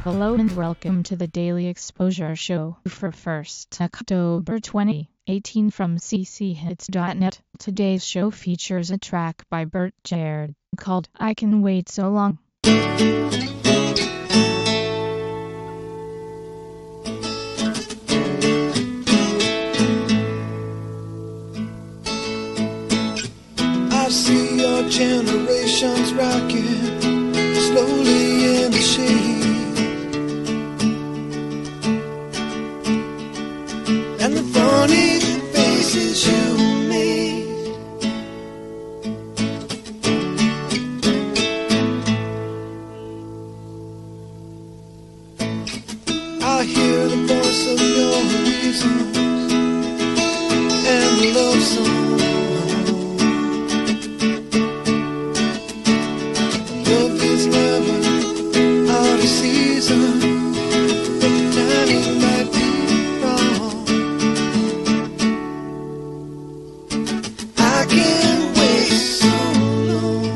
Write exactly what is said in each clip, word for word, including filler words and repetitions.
Hello and welcome to the Daily Exposure Show for first October twenty eighteen from c c hits dot net. Today's show features a track by Bert Jared called I Can Wait So Long. I see your generation's rocking slowly in the shade, and the funny faces you made. I hear the voice of your reasons and the love song. Love is never out of season, but the timing might be wrong. I can't wait so long.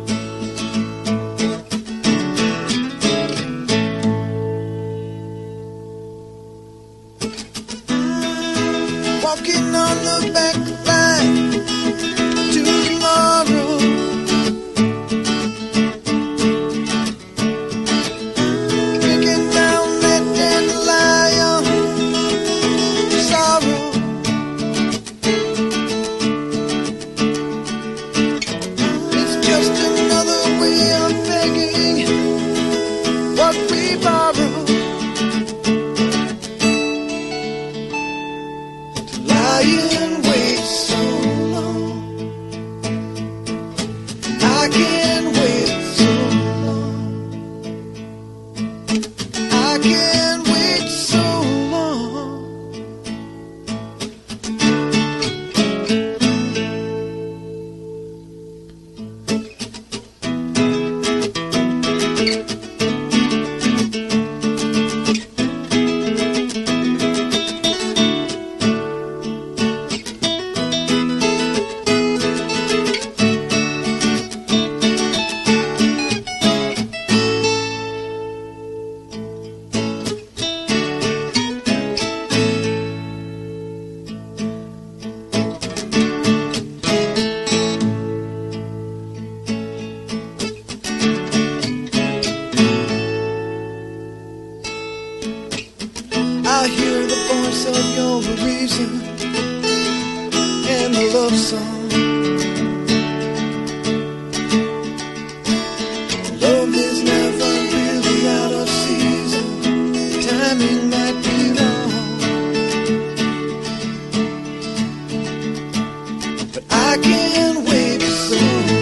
Walking on the back line to tomorrow. We borrow to lie and wait so long. I can't wait so long. I can't wait so long. I hear the voice of your reason and the love song. Love is never really out of season. The timing might be wrong, but I can't wait so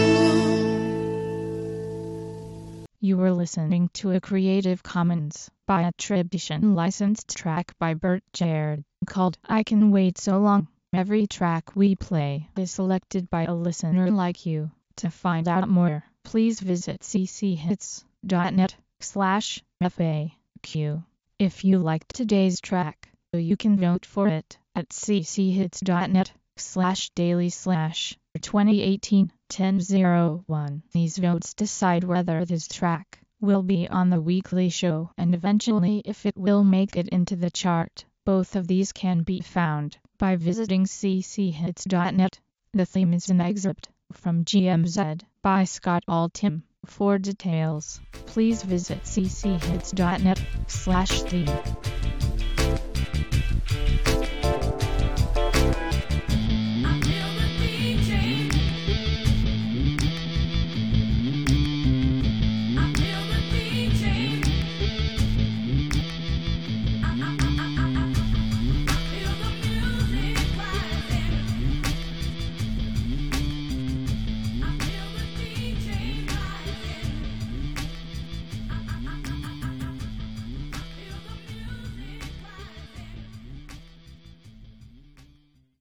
long. You were listening to a Creative Commons by attribution licensed track by Bert Jared called I Can Wait So Long. Every track we play is selected by a listener like you. To find out more, please visit c c hits dot net slash F A Q. If you liked today's track, you can vote for it at c c hits dot net slash daily slash twenty eighteen ten oh one. These votes decide whether this track will be on the weekly show and eventually if it will make it into the chart. Both of these can be found by visiting c c hits dot net. The theme is an excerpt from G M Z by Scott Altham. For details, please visit c c hits dot net slash theme.